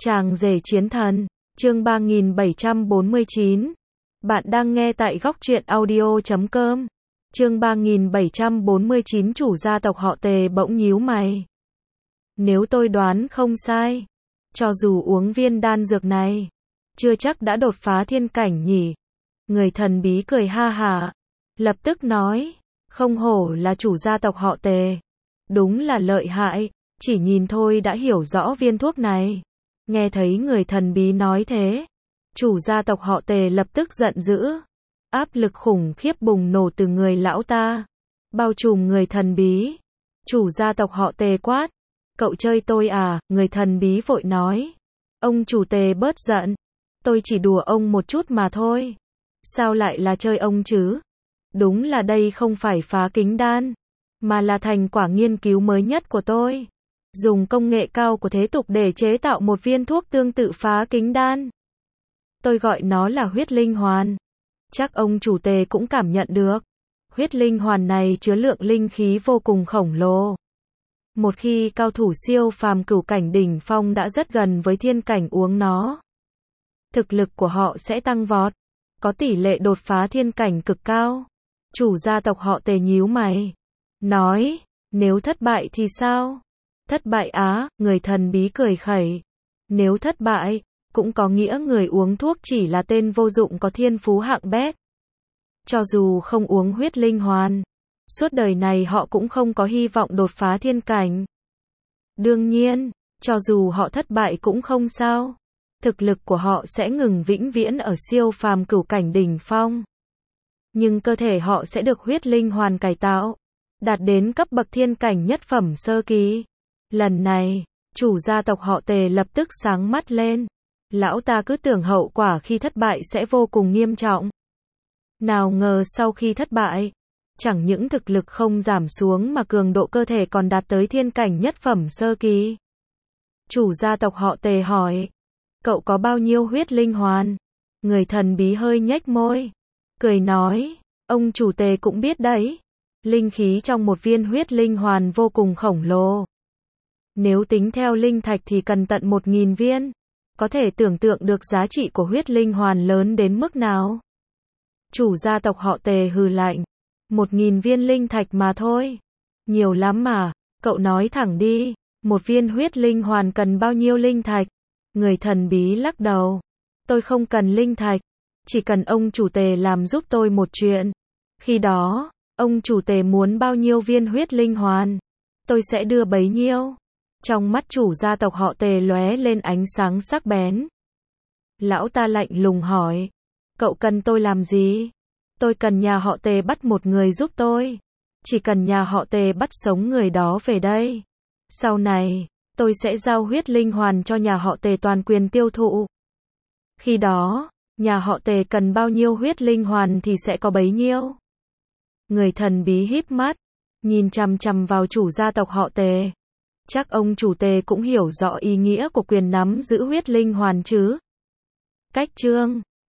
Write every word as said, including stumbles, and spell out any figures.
Chàng rể chiến thần, chương ba nghìn bảy trăm bốn mươi chín. Bạn đang nghe tại góc truyện audio chấm com. Chương ba nghìn bảy trăm bốn mươi chín. Chủ gia tộc họ Tề bỗng nhíu mày. Nếu tôi đoán không sai, cho dù uống viên đan dược này, chưa chắc đã đột phá thiên cảnh nhỉ. Người thần bí cười ha hả, lập tức nói, không hổ là chủ gia tộc họ Tề. Đúng là lợi hại, chỉ nhìn thôi đã hiểu rõ viên thuốc này. Nghe thấy người thần bí nói thế, chủ gia tộc họ Tề lập tức giận dữ. Áp lực khủng khiếp bùng nổ từ người lão ta, bao trùm người thần bí. Chủ gia tộc họ Tề quát, cậu chơi tôi à? Người thần bí vội nói, ông chủ Tề bớt giận, tôi chỉ đùa ông một chút mà thôi. Sao lại là chơi ông chứ? Đúng là đây không phải phá kính đan, mà là thành quả nghiên cứu mới nhất của tôi. Dùng công nghệ cao của thế tục để chế tạo một viên thuốc tương tự phá kính đan. Tôi gọi nó là huyết linh hoàn. Chắc ông chủ Tề cũng cảm nhận được. Huyết linh hoàn này chứa lượng linh khí vô cùng khổng lồ. Một khi cao thủ siêu phàm cửu cảnh đỉnh phong đã rất gần với thiên cảnh uống nó, thực lực của họ sẽ tăng vọt, có tỷ lệ đột phá thiên cảnh cực cao. Chủ gia tộc họ Tề nhíu mày, nói, nếu thất bại thì sao? Thất bại á? Người thần bí cười khẩy. Nếu thất bại, cũng có nghĩa người uống thuốc chỉ là tên vô dụng có thiên phú hạng bét. Cho dù không uống huyết linh hoàn, suốt đời này họ cũng không có hy vọng đột phá thiên cảnh. Đương nhiên, cho dù họ thất bại cũng không sao. Thực lực của họ sẽ ngừng vĩnh viễn ở siêu phàm cửu cảnh đỉnh phong. Nhưng cơ thể họ sẽ được huyết linh hoàn cải tạo, đạt đến cấp bậc thiên cảnh nhất phẩm sơ kỳ. Lần này, chủ gia tộc họ Tề lập tức sáng mắt lên. Lão ta cứ tưởng hậu quả khi thất bại sẽ vô cùng nghiêm trọng. Nào ngờ sau khi thất bại, chẳng những thực lực không giảm xuống mà cường độ cơ thể còn đạt tới thiên cảnh nhất phẩm sơ kỳ. Chủ gia tộc họ Tề hỏi, cậu có bao nhiêu huyết linh hoàn? Người thần bí hơi nhếch môi, cười nói, ông chủ Tề cũng biết đấy. Linh khí trong một viên huyết linh hoàn vô cùng khổng lồ. Nếu tính theo linh thạch thì cần tận một nghìn viên. Có thể tưởng tượng được giá trị của huyết linh hoàn lớn đến mức nào. Chủ gia tộc họ Tề hừ lạnh. Một nghìn viên linh thạch mà thôi. Nhiều lắm mà, cậu nói thẳng đi. Một viên huyết linh hoàn cần bao nhiêu linh thạch? Người thần bí lắc đầu. Tôi không cần linh thạch. Chỉ cần ông chủ Tề làm giúp tôi một chuyện. Khi đó, ông chủ Tề muốn bao nhiêu viên huyết linh hoàn, tôi sẽ đưa bấy nhiêu. Trong mắt chủ gia tộc họ Tề lóe lên ánh sáng sắc bén. Lão ta lạnh lùng hỏi, cậu cần tôi làm gì? Tôi cần nhà họ Tề bắt một người giúp tôi. Chỉ cần nhà họ Tề bắt sống người đó về đây. Sau này, tôi sẽ giao huyết linh hoàn cho nhà họ Tề toàn quyền tiêu thụ. Khi đó, nhà họ Tề cần bao nhiêu huyết linh hoàn thì sẽ có bấy nhiêu. Người thần bí híp mắt, nhìn chằm chằm vào chủ gia tộc họ Tề. Chắc ông chủ Tề cũng hiểu rõ ý nghĩa của quyền nắm giữ huyết linh hoàn chứ. Cách chương